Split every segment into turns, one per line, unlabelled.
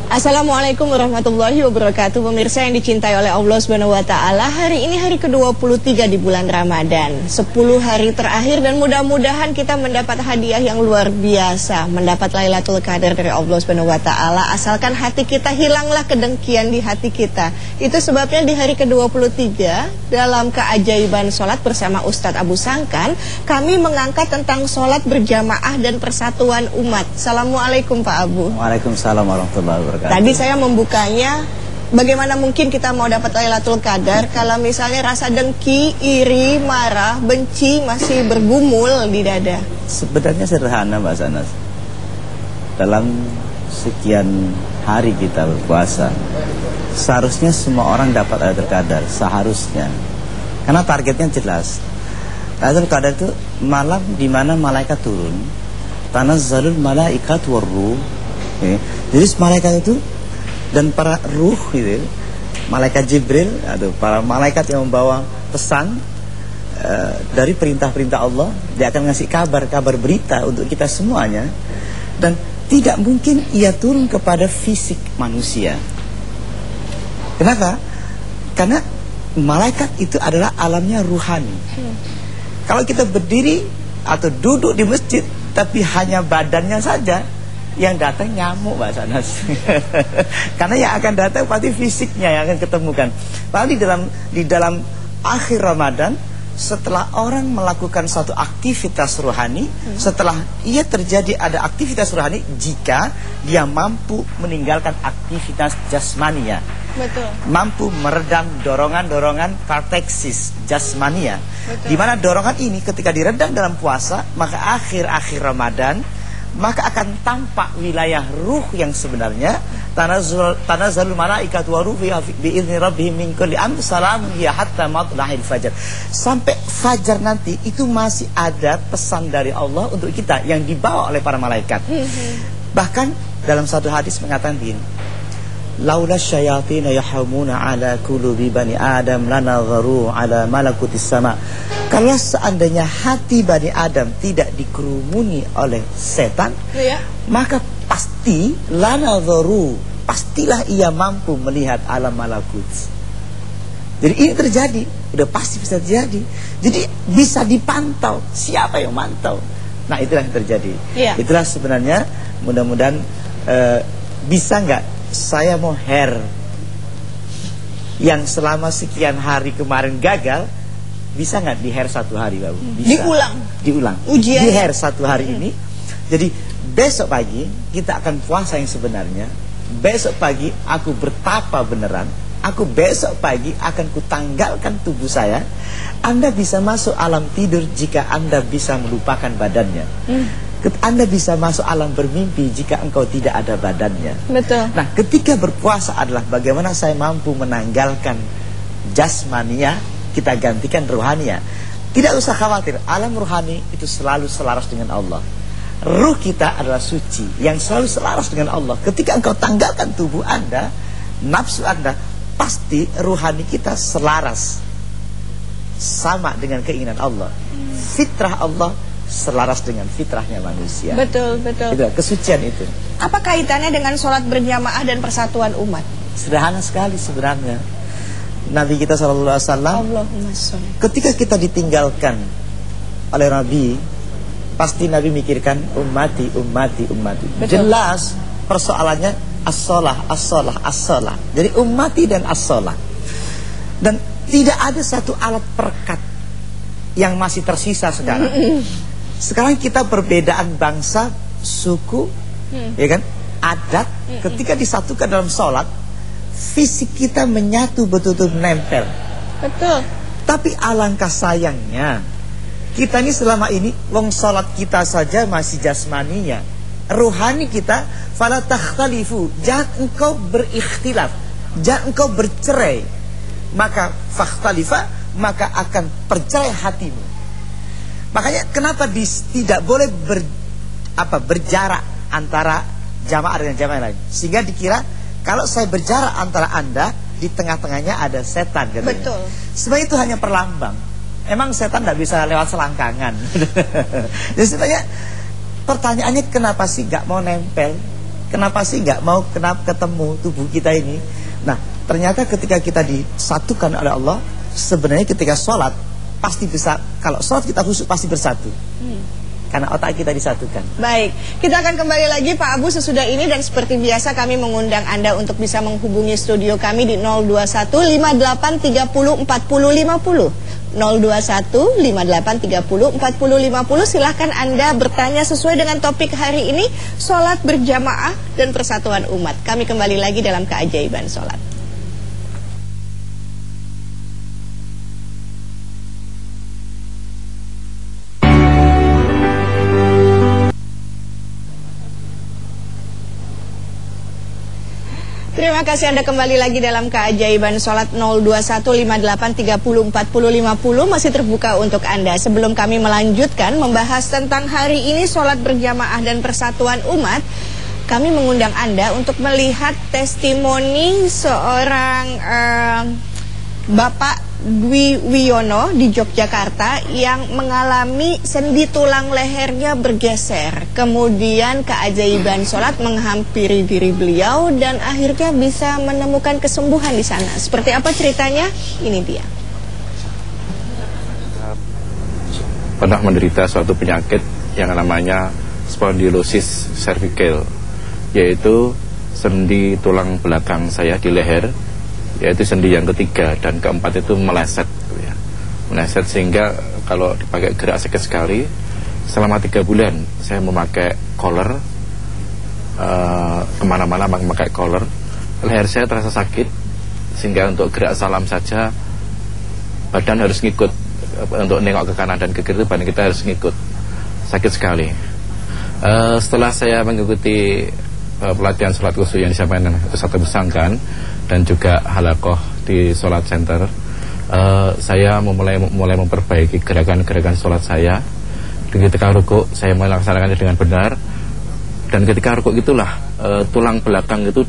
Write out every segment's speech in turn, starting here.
Assalamualaikum warahmatullahi wabarakatuh. Pemirsa yang dicintai oleh Allah Subhanahu wa taala, hari ini hari ke-23 di bulan Ramadan. 10 hari terakhir dan mudah-mudahan kita mendapat hadiah yang luar biasa, mendapat Lailatul Qadar dari Allah Subhanahu wa taala, asalkan hati kita hilanglah kedengkian di hati kita. Itu sebabnya di hari ke-23 dalam keajaiban sholat bersama Ustadz Abu Sangkan, kami mengangkat tentang sholat berjamaah dan persatuan umat. Assalamualaikum Pak Abu.
Waalaikumsalam warahmatullahi wabarakatuh.
Tadi saya membukanya, bagaimana mungkin kita mau dapat Lailatul Qadar kalau misalnya rasa dengki, iri, marah, benci masih bergumul di dada?
Sebenarnya sederhana Mbak Sanas. Dalam sekian hari kita berpuasa, seharusnya semua orang dapat Lailatul Qadar, seharusnya. Karena targetnya jelas. Lailatul Qadar itu malam di mana malaikat turun. Tanazzalul malaikat warruh. Jadi malaikat itu dan para ruh gitu, malaikat Jibril atau para malaikat yang membawa pesan dari perintah-perintah Allah, dia akan ngasih kabar berita untuk kita semuanya. Dan tidak mungkin ia turun kepada fisik manusia. Kenapa? Karena malaikat itu adalah alamnya ruhani. Kalau kita berdiri atau duduk di masjid tapi hanya badannya saja, yang datang nyamuk Mbak Sanas. Karena yang akan datang pasti fisiknya yang akan ketemukan. Padahal di dalam akhir Ramadan, setelah orang melakukan satu aktivitas rohani, setelah ia terjadi ada aktivitas rohani, jika dia mampu meninggalkan aktivitas jasmania.
Betul.
Mampu meredam dorongan-dorongan karteksis jasmania. Di mana dorongan ini ketika diredam dalam puasa, maka akhir-akhir Ramadan maka akan tampak wilayah ruh yang sebenarnya. Tanazzalul malaikatu wa ruh bi'izni rabbihim min kulli amrin salamun hiya hatta matla'il fajar. Sampai fajar nanti itu masih ada pesan dari Allah untuk kita yang dibawa oleh para malaikat. Bahkan dalam satu hadis mengatakan begini, laula syayatin yahumuna ala qulubi bani adam lanadharu ala malakutis sama. Kalau seandainya hati Bani Adam tidak dikerumuni oleh setan, maka pasti lanadharu, pastilah ia mampu melihat alam malakut. Jadi ini terjadi, udah pasti bisa terjadi. Jadi bisa dipantau, siapa yang mantau. Nah itulah yang terjadi. Itulah sebenarnya, mudah-mudahan bisa nggak saya mau hair yang selama sekian hari kemarin gagal, bisa nggak di hair satu hari Bapak? Bisa. Diulang. Ujian. Di hair satu hari ini. Jadi besok pagi kita akan puasa yang sebenarnya. Besok pagi aku bertapa beneran. Aku besok pagi akan kutanggalkan tubuh saya. Anda bisa masuk alam tidur jika Anda bisa melupakan badannya. Anda bisa masuk alam bermimpi jika engkau tidak ada badannya.
Betul.
Nah ketika berpuasa adalah bagaimana saya mampu menanggalkan jasmania, kita gantikan ruhania. Tidak usah khawatir, alam ruhani itu selalu selaras dengan Allah. Ruh kita adalah suci, yang selalu selaras dengan Allah. Ketika engkau tanggalkan tubuh Anda, nafsu Anda, pasti ruhani kita selaras, sama dengan keinginan Allah. Fitrah Allah selaras dengan fitrahnya manusia.
Betul, betul.
Itu kesucian itu.
Apa kaitannya dengan sholat berjamaah dan persatuan umat?
Sederhana sekali sebenarnya. Nabi kita SAW, ketika kita ditinggalkan oleh Nabi, pasti Nabi mikirkan ummati. Betul. Jelas persoalannya as-shalah. Jadi ummati dan as-shalah. Dan tidak ada satu alat perekat yang masih tersisa sekarang. Sekarang kita perbedaan bangsa, suku, ya kan, adat, ketika disatukan dalam sholat, fisik kita menyatu betul-betul nempel. Betul. Tapi alangkah sayangnya kita ini selama ini wong salat kita saja masih jasmaninya. Ruhani kita fala takhtalifu, jangan engkau berikhtilaf, jangan engkau bercerai. Maka fakhtalifa, maka akan percerai hatimu. Makanya kenapa tidak boleh berjarak antara jamaah dengan jamaah lain, sehingga dikira kalau saya berjarak antara Anda, di tengah-tengahnya ada setan katanya.
Betul.
Sebenarnya itu hanya perlambang. Emang setan tidak bisa lewat selangkangan. Jadi sebenarnya pertanyaannya kenapa sih gak mau nempel? kenapa sih nggak mau ketemu tubuh kita ini? Nah, ternyata ketika kita disatukan oleh Allah, sebenarnya ketika sholat pasti bisa, kalau sholat kita khusyuk pasti bersatu. Karena otak kita disatukan.
Baik, kita akan kembali lagi Pak Abu sesudah ini, dan seperti biasa kami mengundang Anda untuk bisa menghubungi studio kami di 021 58 30 40 50. 021 58 30 40 50. Silahkan Anda bertanya sesuai dengan topik hari ini, sholat berjamaah dan persatuan umat. Kami kembali lagi dalam keajaiban sholat. Terima kasih Anda kembali lagi dalam keajaiban sholat. 021 58 30 40 50 masih terbuka untuk Anda. Sebelum kami melanjutkan membahas tentang hari ini sholat berjamaah dan persatuan umat, kami mengundang Anda untuk melihat testimoni seorang Bapak Dwi Wiono di Yogyakarta yang mengalami sendi tulang lehernya bergeser. Kemudian keajaiban sholat menghampiri diri beliau dan akhirnya bisa menemukan kesembuhan di sana. Seperti apa ceritanya? Ini dia.
Pernah menderita suatu penyakit yang namanya spondylosis cervical, yaitu sendi tulang belakang saya di leher, yaitu sendi yang ketiga dan keempat itu meleset, ya. Meleset sehingga kalau dipakai gerak sakit sekali. Selama 3 bulan saya memakai collar, kemana-mana memakai collar. Leher saya terasa sakit sehingga untuk gerak salam saja badan harus ngikut. Untuk nengok ke kanan dan ke kiri itu badan kita harus ngikut. Sakit sekali. Setelah saya mengikuti pelatihan sholat khusyuk yang disampaikan Ustaz Besangkan dan juga halakoh di sholat center, saya mulai memperbaiki gerakan-gerakan sholat saya. Ketika rukuk saya melaksanakannya dengan benar, dan ketika rukuk itulah tulang belakang itu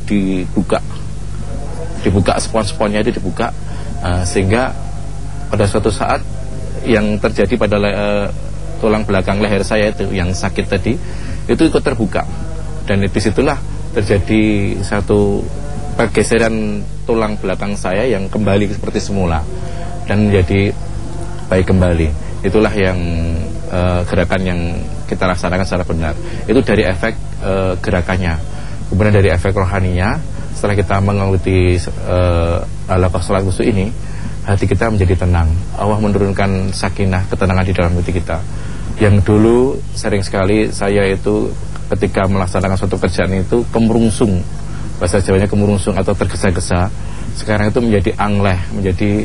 dibuka spon-sponnya itu dibuka, sehingga pada suatu saat yang terjadi pada tulang belakang leher saya itu yang sakit tadi itu ikut terbuka, dan disitulah terjadi satu pergeseran tulang belakang saya yang kembali seperti semula dan menjadi baik kembali. Itulah yang gerakan yang kita laksanakan secara benar. Itu dari efek gerakannya. Kemudian dari efek rohaninya, setelah kita mengikuti halakoh sholat khusyuk ini, hati kita menjadi tenang. Allah menurunkan sakinah, ketenangan di dalam hati kita. Yang dulu sering sekali saya itu ketika melaksanakan suatu kerjaan itu kemurungsung, bahasa Jawanya kemurungsung atau tergesa-gesa. Sekarang itu menjadi angleh, menjadi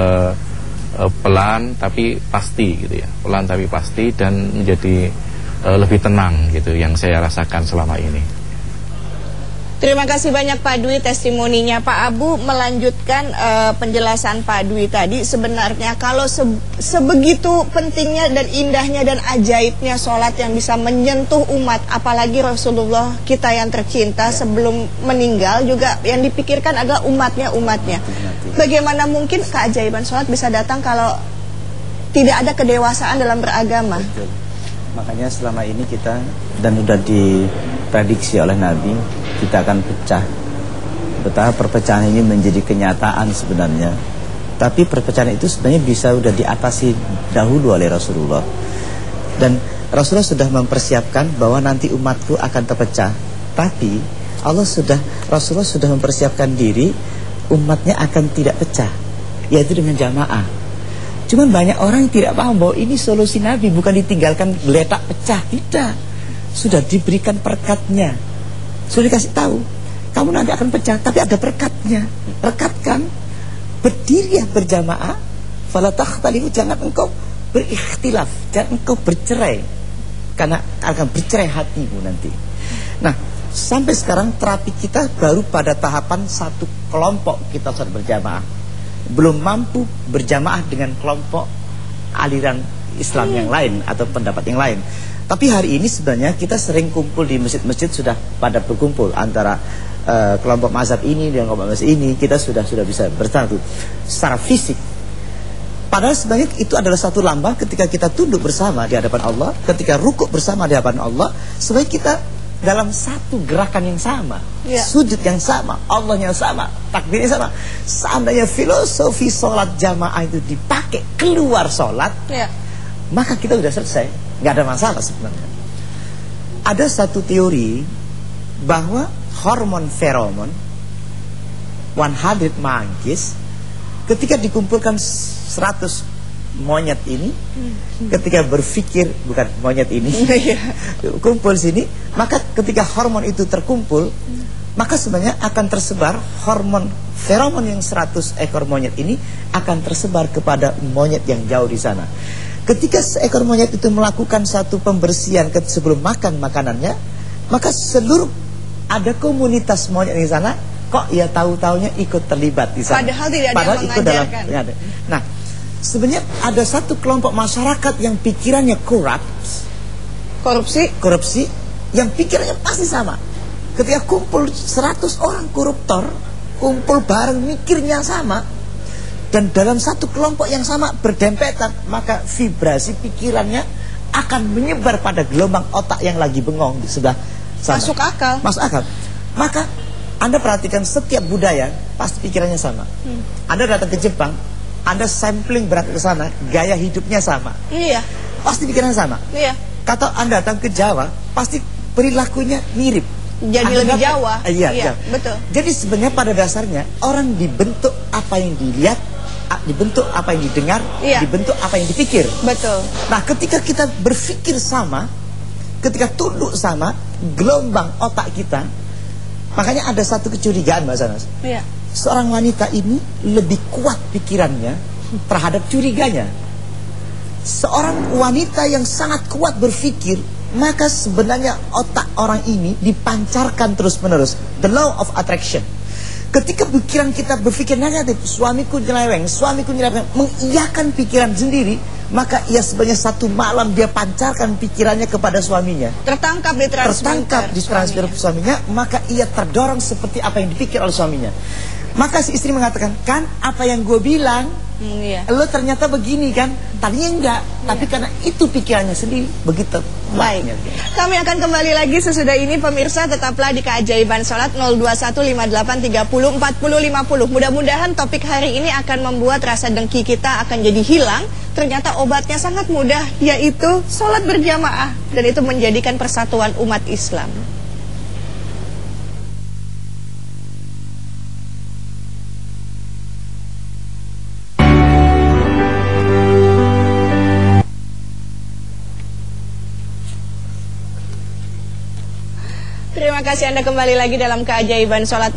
pelan tapi pasti gitu ya, pelan tapi pasti, dan menjadi lebih tenang gitu yang saya rasakan selama ini.
Terima kasih banyak Pak Dwi testimoninya. Pak Abu melanjutkan penjelasan Pak Dwi tadi. Sebenarnya kalau sebegitu pentingnya dan indahnya dan ajaibnya sholat yang bisa menyentuh umat, apalagi Rasulullah kita yang tercinta sebelum meninggal juga yang dipikirkan adalah umatnya. Bagaimana mungkin keajaiban sholat bisa datang kalau tidak ada kedewasaan dalam beragama?
Betul. Makanya selama ini kita, dan sudah diprediksi oleh Nabi, kita akan pecah. Betapa perpecahan ini menjadi kenyataan sebenarnya. Tapi perpecahan itu sebenarnya bisa sudah diatasi dahulu oleh Rasulullah. Dan Rasulullah sudah mempersiapkan bahwa nanti umatku akan terpecah. Tapi Rasulullah sudah mempersiapkan diri, umatnya akan tidak pecah, yaitu dengan jamaah. Cuman banyak orang yang tidak paham bahwa ini solusi Nabi, bukan ditinggalkan geletak pecah. Tidak. Sudah diberikan perekatnya. Sudah dikasih tahu, kamu nanti akan pecah, tapi ada perekatnya. Rekatkan, berdiri berjamaah, fala takhtalifu, jangan engkau berikhtilaf, jangan engkau bercerai, karena akan bercerai hatimu nanti. Nah, sampai sekarang terapi kita baru pada tahapan satu kelompok kita sholat berjamaah, belum mampu berjamaah dengan kelompok aliran Islam yang lain atau pendapat yang lain. Tapi hari ini sebenarnya kita sering kumpul di masjid-masjid, sudah pada berkumpul antara kelompok mazhab ini dan kelompok mazhab ini. Kita sudah bisa bersatu secara fisik. Padahal sebenarnya itu adalah satu lambang ketika kita tunduk bersama di hadapan Allah, ketika rukuk bersama di hadapan Allah. Sebenarnya kita
dalam satu gerakan yang sama, sujud yang sama, Allah yang sama, takbirnya sama. Seandainya filosofi sholat jamaah itu dipakai keluar sholat, maka kita udah selesai, nggak ada masalah sebenarnya. Ada satu teori bahwa hormon feromon 100 monkeys ketika dikumpulkan 100 monyet ini, ketika berpikir, bukan monyet ini, kumpul sini, maka ketika hormon itu terkumpul, maka sebenarnya akan tersebar hormon feromon yang 100 ekor monyet ini akan tersebar kepada monyet yang jauh di sana. Ketika seekor monyet itu melakukan satu pembersihan sebelum makan makanannya, maka seluruh ada komunitas monyet di sana, kok ya tahu-taunya ikut terlibat di sana.
Padahal tidak ada yang
ikut dalam. Nah, sebenarnya ada satu kelompok masyarakat yang pikirannya korupsi, yang pikirannya pasti sama. Ketika kumpul 100 orang koruptor, kumpul bareng mikirnya sama, dan dalam satu kelompok yang sama berdempetan, maka vibrasi pikirannya akan menyebar pada gelombang otak yang lagi bengong di sebelah sana. Masuk akal. Maka Anda perhatikan setiap budaya pasti pikirannya sama. Anda datang ke Jepang, Anda sampling berangkat ke sana, gaya hidupnya sama.
Iya.
Pasti pikirannya sama.
Iya.
Kata Anda datang ke Jawa, pasti perilakunya mirip.
Jadi lebih Jawa.
Iya,
betul.
Jadi sebenarnya pada dasarnya orang dibentuk apa yang dilihat, dibentuk apa yang didengar, dibentuk apa yang dipikir.
Betul.
Nah, ketika kita berpikir sama, ketika tunduk sama, gelombang otak kita, makanya ada satu kecurigaan, Mbak Sanas.
Iya.
Seorang wanita ini lebih kuat pikirannya terhadap curiganya. Seorang wanita yang sangat kuat berpikir, maka sebenarnya otak orang ini dipancarkan terus-menerus. The law of attraction. Ketika pikiran kita berpikir negatif, suamiku nyeleweng, mengiyakan pikiran sendiri, maka ia sebenarnya satu malam dia pancarkan pikirannya kepada suaminya.
Tertangkap di transmitter
suaminya, maka ia terdorong seperti apa yang dipikir oleh suaminya. Maka si istri mengatakan, kan apa yang gue bilang, lo ternyata begini kan. Tadinya enggak, tapi karena itu pikirannya sendiri, begitu.
Baik, kami akan kembali lagi sesudah ini. Pemirsa, tetaplah di Keajaiban Sholat 02158304050. Mudah-mudahan topik hari ini akan membuat rasa dengki kita akan jadi hilang. Ternyata obatnya sangat mudah, yaitu sholat berjamaah. Dan itu menjadikan persatuan umat Islam. Terima kasih Anda kembali lagi dalam Keajaiban Sholat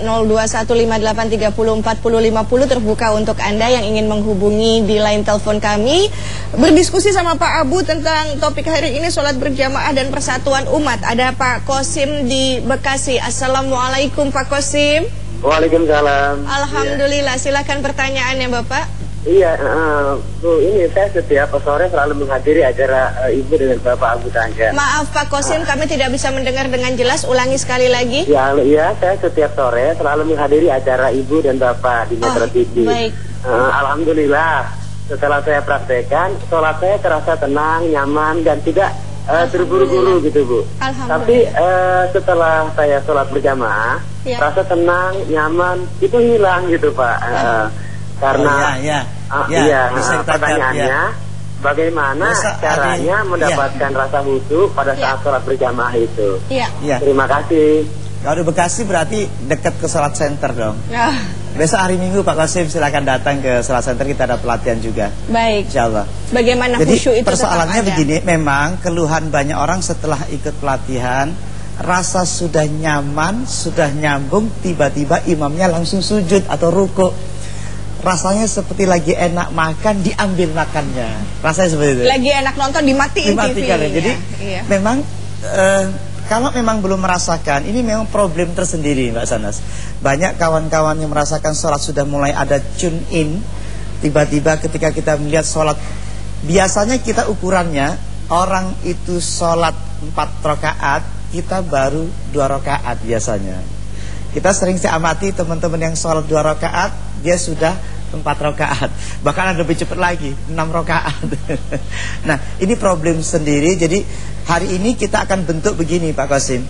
02158304050 terbuka untuk Anda yang ingin menghubungi di line telepon kami, berdiskusi sama Pak Abu tentang topik hari ini, sholat berjamaah dan persatuan umat. Ada Pak Kosim di Bekasi. Assalamualaikum Pak Kosim.
Waalaikumsalam.
Alhamdulillah, silakan pertanyaannya Bapak.
Iya, Bu, ini saya setiap sore selalu menghadiri acara Ibu dengan Bapak Abu Tangga.
Maaf Pak Kosim, kami tidak bisa mendengar dengan jelas. Ulangi sekali lagi.
Ya, saya setiap sore selalu menghadiri acara Ibu dan Bapak di Metro TV.
Baik.
Alhamdulillah, setelah saya praktekkan, sholat saya terasa tenang, nyaman, dan tidak terburu-buru gitu, Bu. Tapi setelah saya sholat berjamaah, rasa tenang, nyaman, itu hilang gitu, Pak. Karena pertanyaannya bagaimana caranya mendapatkan rasa khusyuk pada saat sholat berjamaah itu. Terima kasih.
Kalau di Bekasi berarti dekat ke sholat center dong. Besok hari Minggu Pak Qasim silakan datang ke sholat center, kita ada pelatihan juga.
Baik.
Insyaallah.
Bagaimana khusyuk itu?
Persoalannya begini, memang keluhan banyak orang setelah ikut pelatihan, rasa sudah nyaman, sudah nyambung, tiba-tiba imamnya langsung sujud atau ruku. Rasanya seperti lagi enak makan, diambil makannya. Rasanya seperti itu.
Lagi enak nonton, dimatikan TV-nya.
Jadi memang kalau memang belum merasakan, ini memang problem tersendiri Mbak Sanas. Banyak kawan-kawan yang merasakan sholat sudah mulai ada tune in. Tiba-tiba ketika kita melihat sholat, biasanya kita ukurannya, orang itu sholat 4 rakaat, kita baru 2 rakaat biasanya. Kita sering saya amati teman-teman yang sholat 2 rakaat, dia sudah 4 rakaat, bahkan ada lebih cepat lagi 6 rakaat. Nah, ini problem sendiri. Jadi hari ini kita akan bentuk begini Pak Qasim.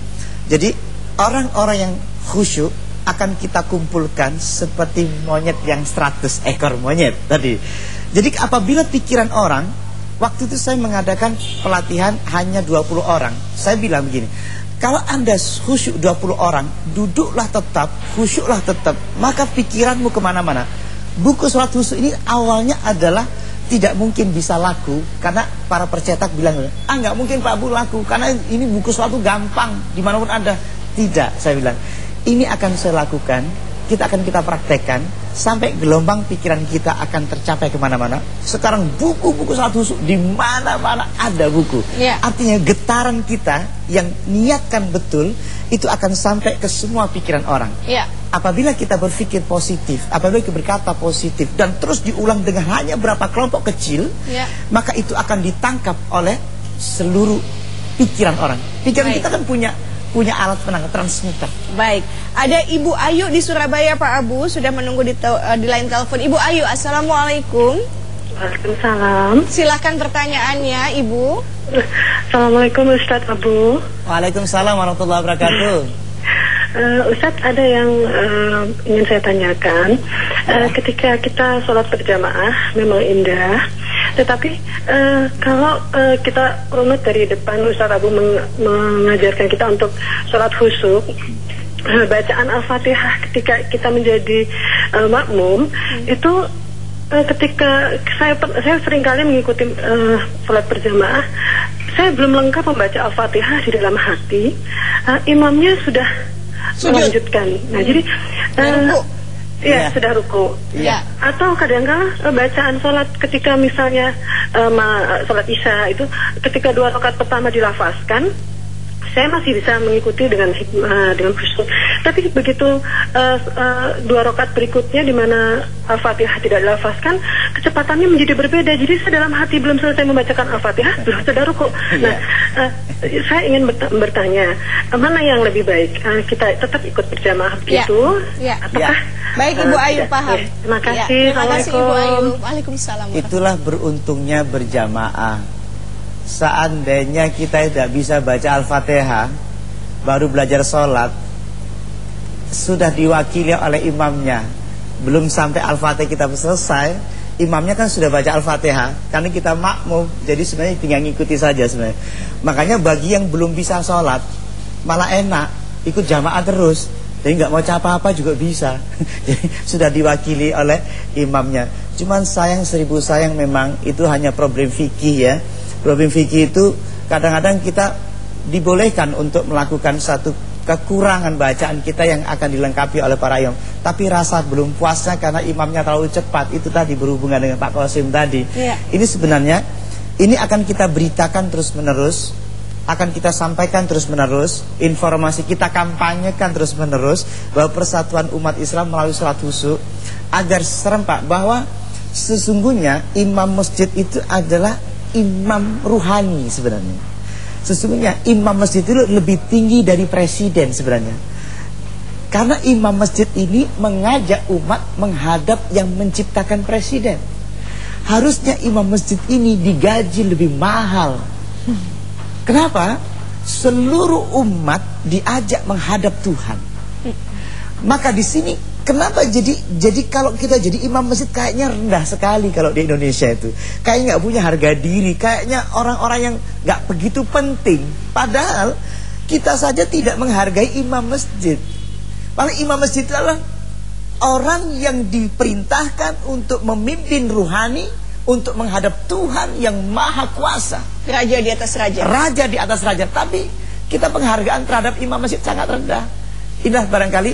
Jadi orang-orang yang khusyuk akan kita kumpulkan seperti monyet yang 100 ekor monyet tadi. Jadi apabila pikiran orang, waktu itu saya mengadakan pelatihan hanya 20 orang. Saya bilang begini, kalau Anda khusyuk 20 orang, duduklah tetap, khusyuklah tetap, maka pikiranmu kemana-mana. Buku sholat khusyuk ini awalnya adalah tidak mungkin bisa laku, karena para percetak bilang, nggak mungkin Pak Bu laku, karena ini buku sholat itu gampang, dimanapun Anda. Tidak, saya bilang, ini akan saya lakukan, kita praktekkan, sampai gelombang pikiran kita akan tercapai kemana-mana. Sekarang buku-buku sholat khusyuk di mana-mana ada buku. Artinya getaran kita yang niatkan betul, itu akan sampai ke semua pikiran orang. Apabila kita berpikir positif, apabila kita berkata positif, dan terus diulang dengan hanya berapa kelompok kecil, maka itu akan ditangkap oleh seluruh pikiran orang. Pikiran kita kan punya alat penangkap, transmitter.
Baik, ada Ibu Ayu di Surabaya, Pak Abu, sudah menunggu di line telepon. Ibu Ayu, Assalamualaikum.
Waalaikumsalam.
Silakan pertanyaannya, Ibu.
Assalamualaikum Ustadz Abu.
Waalaikumsalam warahmatullahi wabarakatuh.
Ustadz, ada yang ingin saya tanyakan. Ketika kita sholat berjamaah memang indah, tetapi kalau kita runut dari depan, Ustadz Abu mengajarkan kita untuk sholat khusyuk, bacaan Al-Fatihah ketika kita menjadi makmum itu, ketika saya seringkali mengikuti sholat berjamaah, saya belum lengkap membaca Al-Fatihah di dalam hati, imamnya sudah melanjutkan. Nah, jadi sudah ruku. Atau kadang-kadang bacaan sholat ketika misalnya sholat isya itu, ketika 2 rakaat pertama dilafazkan, saya masih bisa mengikuti dengan khusyuk. Tapi begitu 2 rakaat berikutnya di mana Al-Fatihah tidak dilafazkan, kecepatannya menjadi berbeda. Jadi saya dalam hati belum selesai membacakan Al-Fatihah, belum sudah ruku. Nah, saya ingin bertanya, mana yang lebih baik? Kita tetap ikut berjamaah begitu? Apakah?
Baik, Ibu Ayu paham.
Terima kasih.
Terima kasih, Ibu Ayu. Waalaikumsalam.
Itulah beruntungnya berjamaah. Seandainya kita tidak bisa baca Al-Fatihah, baru belajar sholat, sudah diwakili oleh imamnya, belum sampai Al-Fatihah kita selesai, imamnya kan sudah baca Al-Fatihah, karena kita makmum, jadi sebenarnya tinggal ngikuti saja sebenarnya. Makanya bagi yang belum bisa sholat, malah enak, ikut jamaah terus, jadi nggak mau apa-apa juga bisa. Jadi sudah diwakili oleh imamnya. Cuman sayang 1000 sayang, memang itu hanya problem fikih ya. Problem fikih itu kadang-kadang kita dibolehkan untuk melakukan satu kekurangan bacaan kita yang akan dilengkapi oleh para imam. Tapi rasa belum puasnya karena imamnya terlalu cepat, itu tadi berhubungan dengan Pak Qasim tadi. Ini sebenarnya, ini akan kita beritakan terus-menerus, akan kita sampaikan terus-menerus, informasi kita kampanyekan terus-menerus, bahwa persatuan umat Islam melalui sholat khusyuk, agar serempak bahwa sesungguhnya imam masjid itu adalah imam ruhani sebenarnya. Sesungguhnya imam masjid itu lebih tinggi dari presiden sebenarnya. Karena imam masjid ini mengajak umat menghadap yang menciptakan presiden. Harusnya imam masjid ini digaji lebih mahal. Kenapa? Seluruh umat diajak menghadap Tuhan. Maka di sini kenapa jadi kalau kita jadi imam masjid kayaknya rendah sekali kalau di Indonesia itu. Kayaknya nggak punya harga diri, kayaknya orang-orang yang nggak begitu penting. Padahal kita saja tidak menghargai imam masjid. Paling imam masjid adalah orang yang diperintahkan untuk memimpin ruhani, untuk menghadap Tuhan yang maha kuasa.
Raja di atas raja.
Raja di atas raja. Tapi kita penghargaan terhadap imam masjid sangat rendah. Inilah barangkali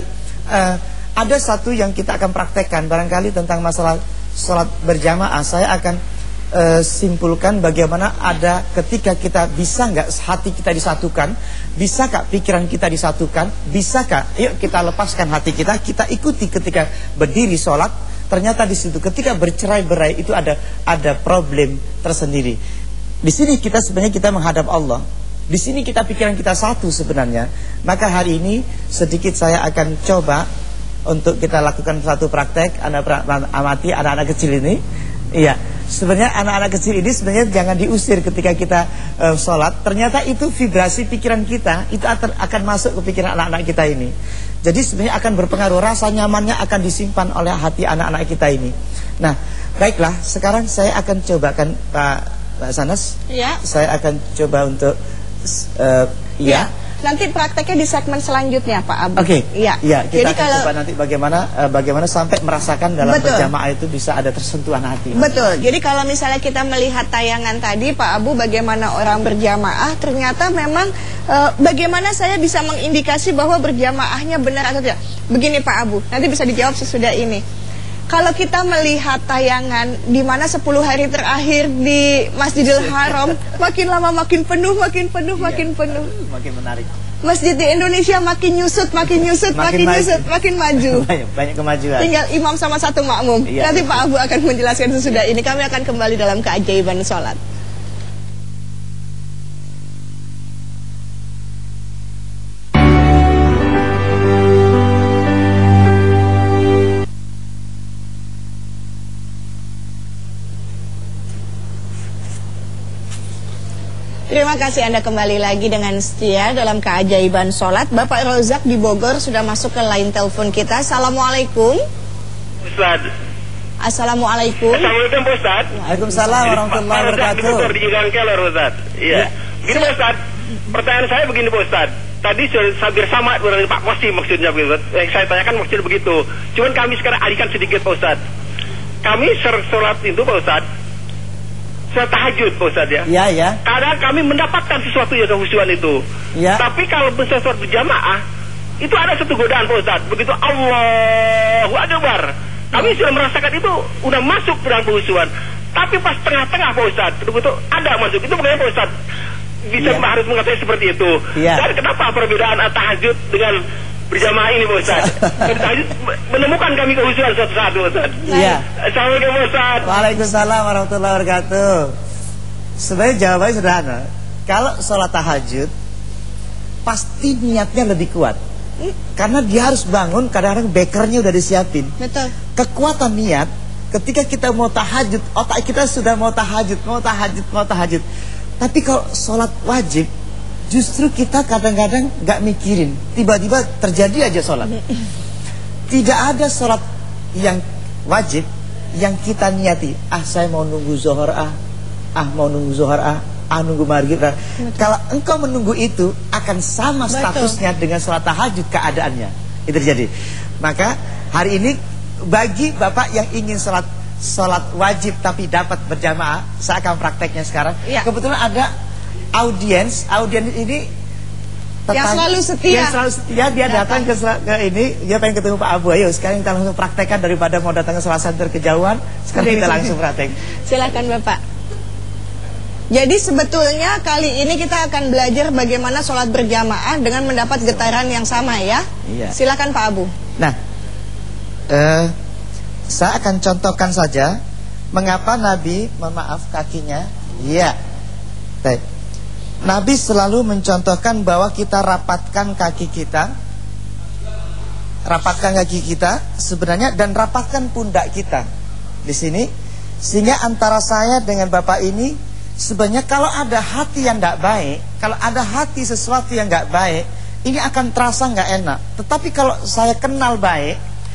ada satu yang kita akan praktekkan, barangkali tentang masalah sholat berjamaah. Saya akan simpulkan bagaimana ada ketika kita bisa nggak hati kita disatukan, bisa nggak pikiran kita disatukan, bisa nggak, yuk kita lepaskan hati kita ikuti ketika berdiri sholat. Ternyata di situ ketika bercerai-berai itu ada problem tersendiri. Di sini kita sebenarnya kita menghadap Allah. Di sini kita pikiran kita satu sebenarnya. Maka hari ini sedikit saya akan coba untuk kita lakukan satu praktek. Anda amati anak-anak kecil ini. Iya, sebenarnya anak-anak kecil ini sebenarnya jangan diusir ketika kita sholat. Ternyata itu vibrasi pikiran kita, itu akan masuk ke pikiran anak-anak kita ini. Jadi sebenarnya akan berpengaruh, rasa nyamannya akan disimpan oleh hati anak-anak kita ini. Nah, baiklah, sekarang saya akan cobakan Pak Sanas.
Ya.
Saya akan coba untuk
ya. Nanti prakteknya di segmen selanjutnya, Pak Abu.
Oke.
Iya.
Ya, kita
Jadi
akan coba nanti bagaimana sampai merasakan dalam berjamaah itu bisa ada tersentuhan hati.
Betul. Jadi kalau misalnya kita melihat tayangan tadi, Pak Abu, bagaimana orang berjamaah, ternyata memang bagaimana saya bisa mengindikasi bahwa berjamaahnya benar atau tidak. Begini Pak Abu, nanti bisa dijawab sesudah ini. Kalau kita melihat tayangan di mana 10 hari terakhir di Masjidil Haram, makin lama makin penuh, makin penuh.
Makin menarik.
Masjid di Indonesia makin nyusut, makin maju.
Banyak kemajuan.
Tinggal imam sama satu makmum.
Iya.
Nanti Pak Abu akan menjelaskan sesudah ini. Kami akan kembali dalam keajaiban sholat. Terima kasih Anda kembali lagi dengan setia dalam keajaiban sholat. Bapak Rozak di Bogor sudah masuk ke line telepon kita. Assalamualaikum
Ustaz.
Assalamualaikum.
Assalamualaikum Pak Ustaz.
Waalaikumsalam warahmatullahi wabarakatuh.
Di Jalan Keller Ustaz. Iya. Begini Pak Ustaz, pertanyaan saya begini Pak Ustaz. Tadi hampir sama dengan Pak Kosim maksudnya Pak Ustaz. Yang saya tanyakan maksudnya begitu. Cuman kami sekarang alihkan sedikit Pak Ustaz. Kami sholat itu Pak Ustaz, sholat tahajud Pak Ustaz ya.
Iya.
Kadang kami mendapatkan sesuatu yang kehusuan itu.
Iya.
Tapi kalau sholat berjamaah, itu ada satu godaan Pak Ustaz. Begitu Allahu Akbar, kami sudah merasakan itu udah masuk dalam kehusuan. Tapi pas tengah-tengah Pak Ustaz, begitu ada masuk. Itu bagaimana Pak Ustaz bisa harus mengatakan seperti itu. Dan kenapa perbedaan tahajud dengan berjamaah ini Pak Ustaz? Tahajud menemukan kami kehusuan suatu saat Pak Ustaz.
Iya.
Assalamualaikum Pak Ustaz.
Waalaikumsalam warahmatullahi wabarakatuh. Sebenarnya jawabannya sederhana. Kalau sholat tahajud, pasti niatnya lebih kuat. Karena dia harus bangun, kadang-kadang bekernya udah disiapin.
Betul.
Kekuatan niat, ketika kita mau tahajud, otak kita sudah mau tahajud. Tapi kalau sholat wajib, justru kita kadang-kadang gak mikirin. Tiba-tiba terjadi aja sholat. Tidak ada sholat yang wajib yang kita niati. Saya mau nunggu zuhur mau nunggu zuhur nunggu maghrib. Kalau engkau menunggu itu akan sama statusnya dengan sholat tahajud keadaannya. Itu terjadi. Maka hari ini bagi Bapak yang ingin sholat wajib tapi dapat berjamaah, saya akan prakteknya sekarang. Kebetulan ada audiens ini
yang selalu setia.
Dia datang ke ini, dia pengen ketemu Pak Abu. Ayo sekarang kita langsung praktekkan daripada mau datang ke sholat center kejauhan. Sekarang kita langsung praktek.
Silakan Bapak. Jadi sebetulnya kali ini kita akan belajar bagaimana sholat berjamaah dengan mendapat getaran yang sama ya.
Iya.
Silakan Pak Abu.
Nah, saya akan contohkan saja mengapa Nabi, maaf kakinya. Iya. Baik. Nabi selalu mencontohkan bahwa kita rapatkan kaki kita sebenarnya, dan rapatkan pundak kita di sini, sehingga antara saya dengan Bapak ini sebenarnya kalau ada hati yang tidak baik, kalau ada hati sesuatu yang tidak baik, ini akan terasa nggak enak. Tetapi kalau saya kenal baik,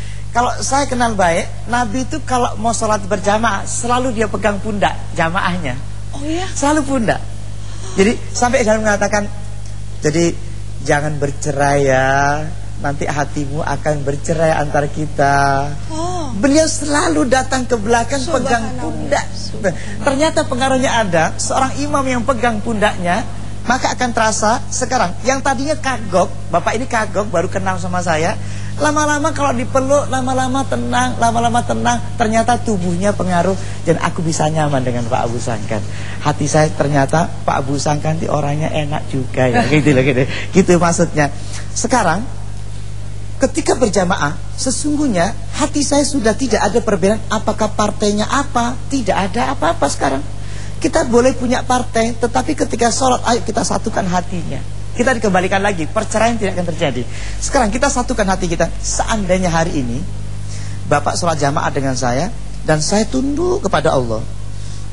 Nabi itu kalau mau sholat berjamaah selalu dia pegang pundak jamaahnya.
Oh iya? Selalu pundak.
Jadi sampai jangan mengatakan, jadi jangan bercerai ya, nanti hatimu akan bercerai antara kita. Beliau selalu datang ke belakang pegang pundak. Ternyata pengaruhnya ada. Seorang imam yang pegang pundaknya, maka akan terasa sekarang. Yang tadinya kagok, Bapak ini kagok baru kenal sama saya, lama-lama kalau dipeluk, lama-lama tenang, ternyata tubuhnya pengaruh, dan aku bisa nyaman dengan Pak Abu Sangkan. Hati saya ternyata Pak Abu Sangkan itu orangnya enak juga ya. Gitu maksudnya. Sekarang ketika berjamaah, sesungguhnya hati saya sudah tidak ada perbedaan apakah partainya apa, tidak ada apa-apa sekarang. Kita boleh punya partai, tetapi ketika sholat, ayo kita satukan hatinya. Kita dikembalikan lagi, perceraian tidak akan terjadi. Sekarang kita satukan hati kita. Seandainya hari ini Bapak sholat jamaah dengan saya, dan saya tunduk kepada Allah,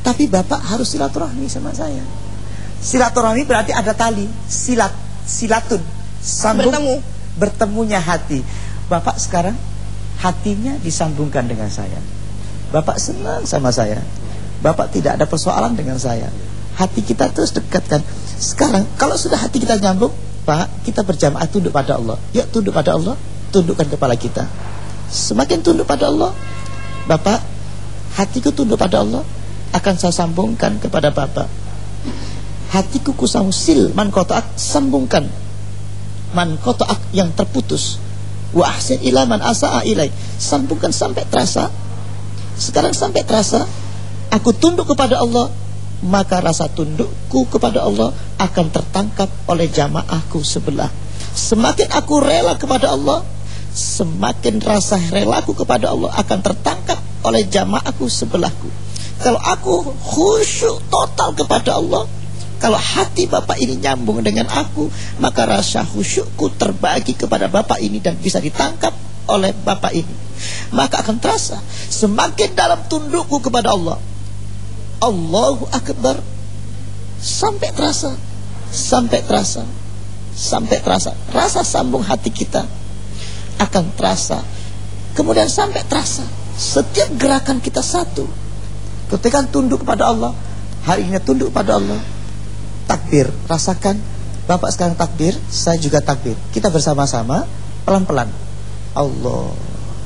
Tapi Bapak harus silaturahmi sama saya. Silaturahmi berarti ada tali, silatun, sambung, bertemunya hati. Bapak sekarang hatinya disambungkan dengan saya. Bapak senang sama saya. Bapak tidak ada persoalan dengan saya. Hati kita terus dekatkan. Sekarang kalau sudah hati kita nyambung, Pak, kita berjamaah tunduk pada Allah. Yuk tunduk pada Allah, tundukkan kepala kita. Semakin tunduk pada Allah, Bapak, hatiku tunduk pada Allah, akan saya sambungkan kepada Bapak. Hatiku kusausil man qata'ak, sambungkan man qata'ak yang terputus. Wa ahsin ila man asa'a ilai, sambungkan sampai terasa. Sekarang sampai terasa aku tunduk kepada Allah, maka rasa tundukku kepada Allah akan tertangkap oleh jamaahku sebelah. Semakin aku rela kepada Allah, semakin rasa relaku kepada Allah akan tertangkap oleh jamaahku sebelahku. Kalau aku khusyuk total kepada Allah, kalau hati Bapak ini nyambung dengan aku, maka rasa khusyukku terbagi kepada Bapak ini dan bisa ditangkap oleh Bapak ini. Maka akan terasa semakin dalam tundukku kepada Allah, Allahu Akbar, sampai terasa, sampai terasa, sampai terasa. Rasa sambung hati kita akan terasa. Kemudian sampai terasa setiap gerakan kita satu. Ketika tunduk kepada Allah, hari ini tunduk pada Allah, takbir, rasakan. Bapak sekarang takbir, saya juga takbir. Kita bersama-sama, pelan-pelan. Allah.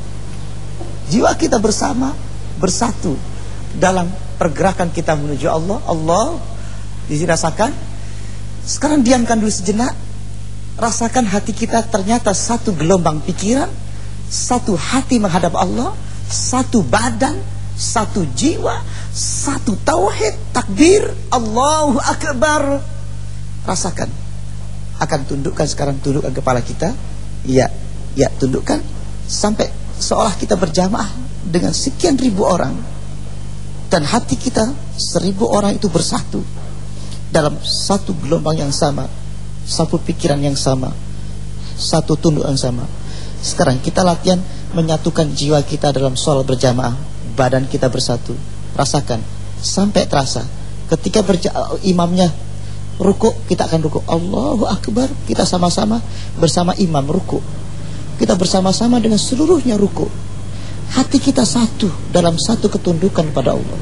Jiwa kita bersama, bersatu dalam pergerakan kita menuju Allah. Allah, dirasakan. Sekarang diamkan dulu sejenak. Rasakan hati kita ternyata satu gelombang pikiran, satu hati menghadap Allah, satu badan, satu jiwa, satu tauhid, takbir, Allahu Akbar. Rasakan. Akan tundukkan sekarang, tundukkan kepala kita. Ya, ya, tundukkan sampai seolah kita berjamaah dengan sekian ribu orang. Dan hati kita 1000 orang itu bersatu dalam satu gelombang yang sama, satu pikiran yang sama, satu tunduk yang sama. Sekarang kita latihan menyatukan jiwa kita dalam sholat berjamaah. Badan kita bersatu. Rasakan sampai terasa. Ketika imamnya rukuk, kita akan rukuk. Allahu Akbar. Kita sama-sama bersama imam rukuk. Kita bersama-sama dengan seluruhnya rukuk. Hati kita satu dalam satu ketundukan pada Allah.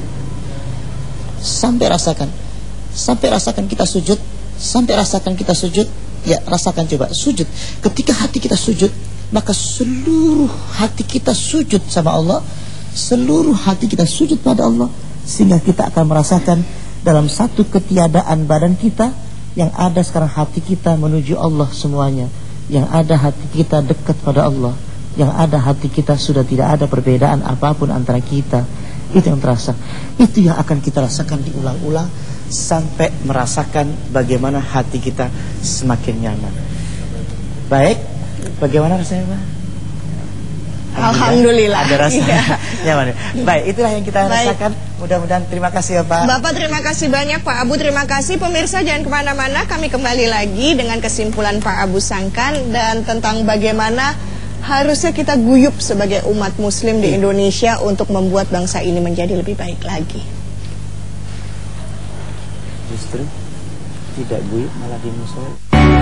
Sampai rasakan. Sampai rasakan kita sujud. Sampai rasakan kita sujud. Ya, rasakan coba sujud. Ketika hati kita sujud, maka seluruh hati kita sujud sama Allah. Seluruh hati kita sujud pada Allah, sehingga kita akan merasakan dalam satu ketiadaan badan kita, yang ada sekarang hati kita menuju Allah semuanya. Yang ada hati kita dekat pada Allah. Yang ada hati kita sudah tidak ada perbedaan apapun antara kita. Itu yang terasa. Itu yang akan kita rasakan diulang-ulang sampai merasakan bagaimana hati kita semakin nyaman. Baik, bagaimana rasanya, Pak?
Alhamdulillah.
Ada rasa nyaman. Baik, itulah yang kita
Baik.
rasakan. Mudah-mudahan, terima kasih ya Pak.
Bapak terima kasih banyak, Pak Abu terima kasih. Pemirsa jangan kemana-mana, kami kembali lagi dengan kesimpulan Pak Abu Sangkan dan tentang bagaimana harusnya kita guyup sebagai umat muslim di Indonesia untuk membuat bangsa ini menjadi lebih baik lagi.
Justru tidak guyup, malah dimusuhi.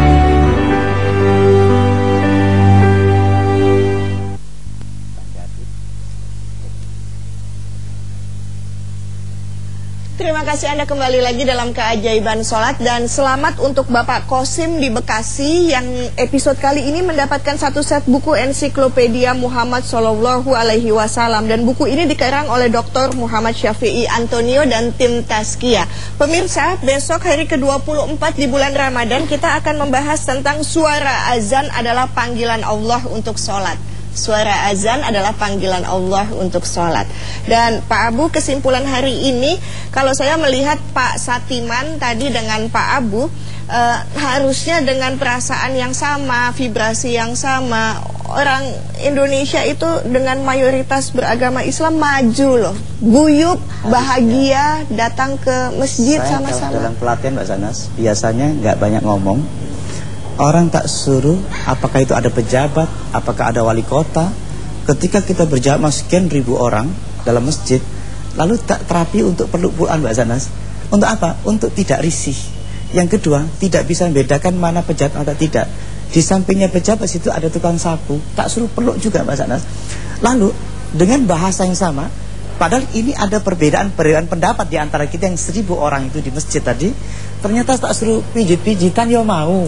Terima kasih Anda kembali lagi dalam Keajaiban Sholat. Dan selamat untuk Bapak Kosim di Bekasi yang episode kali ini mendapatkan satu set buku ensiklopedia Muhammad Sallallahu Alaihi Wasallam. Dan buku ini dikarang oleh Dr. Muhammad Syafi'i Antonio dan tim Tazkiyah. Pemirsa, besok hari ke-24 di bulan Ramadan kita akan membahas tentang suara azan adalah panggilan Allah untuk sholat. Suara azan adalah panggilan Allah untuk sholat. Dan Pak Abu, kesimpulan hari ini, kalau saya melihat Pak Satiman tadi dengan Pak Abu, harusnya dengan perasaan yang sama, vibrasi yang sama. Orang Indonesia itu dengan mayoritas beragama Islam maju loh, guyup, bahagia, datang ke masjid sama-sama.
Dalam pelatihan Mbak Sanas, biasanya nggak banyak ngomong. Orang tak suruh, apakah itu ada pejabat, apakah ada wali kota. Ketika kita berjamaah sekian ribu orang dalam masjid,
Lalu terapi untuk peluk-pelukan Mbak Sanas. Untuk apa? Untuk tidak risih. Yang kedua, tidak bisa membedakan mana pejabat atau tidak. Di sampingnya pejabat situ ada tukang sapu, tak suruh peluk juga Mbak Sanas. Lalu dengan bahasa yang sama, padahal ini ada perbedaan pendapat di antara kita yang 1000 orang itu di masjid tadi. Ternyata tak suruh pijit-pijitan ya mau.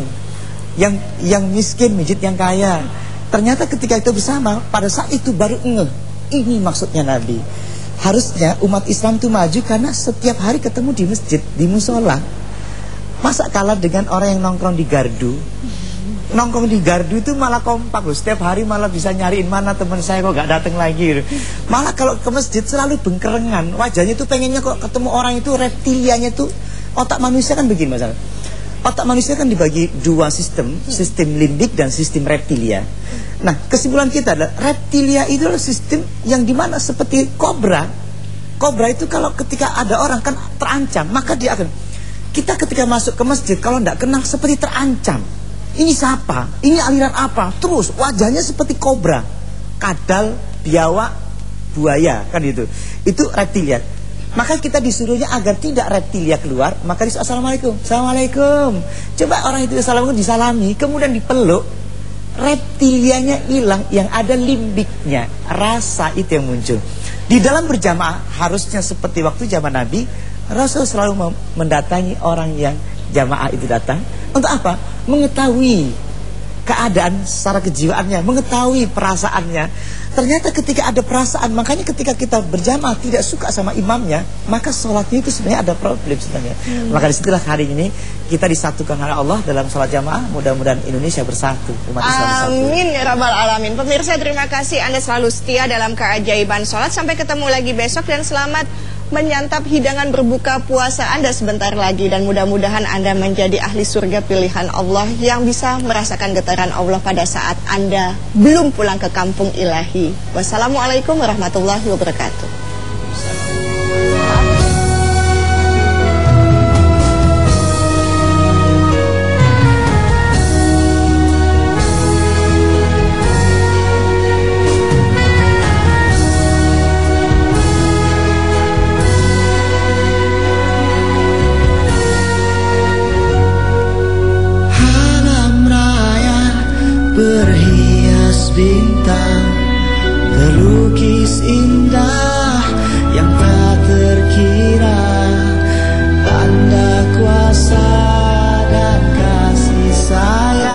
Yang miskin mijit yang kaya. Ternyata ketika itu bersama, pada saat itu baru ngeh. Ini maksudnya Nabi. Harusnya umat Islam itu maju karena setiap hari ketemu di masjid, di musola. Masa kalah dengan orang yang nongkrong di gardu? Nongkrong di gardu itu malah kompak loh. Setiap hari malah bisa nyariin mana teman saya kok gak datang lagi. Malah kalau ke masjid selalu bengkerengan. Wajahnya tuh pengennya kok ketemu orang itu reptilianya tuh. Otak manusia kan begini masalah. Otak manusia kan dibagi 2 sistem. Sistem limbik dan sistem reptilia. Nah, kesimpulan kita adalah reptilia itu adalah sistem yang dimana seperti kobra. Kobra itu kalau ketika ada orang kan terancam, maka dia akan. Kita ketika masuk ke masjid kalau tidak kenal seperti terancam. Ini siapa? Ini aliran apa? Terus wajahnya seperti kobra, kadal, biawak, buaya, kan itu. Itu reptilia. Maka kita disuruhnya agar tidak reptilia keluar, maka disuruh assalamualaikum. Assalamualaikum. Coba orang itu assalamualaikum disalami, kemudian dipeluk. Reptilianya hilang, yang ada limbiknya, rasa itu yang muncul. Di dalam berjamaah harusnya seperti waktu zaman Nabi, Rasul selalu mendatangi orang yang jamaah itu datang. Untuk apa? Mengetahui keadaan secara kejiwaannya, mengetahui perasaannya. Ternyata ketika ada perasaan, makanya ketika kita berjamaah tidak suka sama imamnya, maka sholatnya itu sebenarnya ada problem sebenarnya. Maka disitulah hari ini kita disatukan oleh Allah dalam sholat jamaah. Mudah-mudahan Indonesia bersatu, umat Islam bersatu.
Amin ya rabbal alamin. Pemirsa, terima kasih Anda selalu setia dalam keajaiban sholat. Sampai ketemu lagi besok dan selamat menyantap hidangan berbuka puasa Anda sebentar lagi. Dan mudah-mudahan Anda menjadi ahli surga pilihan Allah yang bisa merasakan getaran Allah pada saat Anda belum pulang ke kampung ilahi. Wassalamualaikum warahmatullahi wabarakatuh.
Berhias bintang, terlukis indah yang tak terkira, tanda kuasa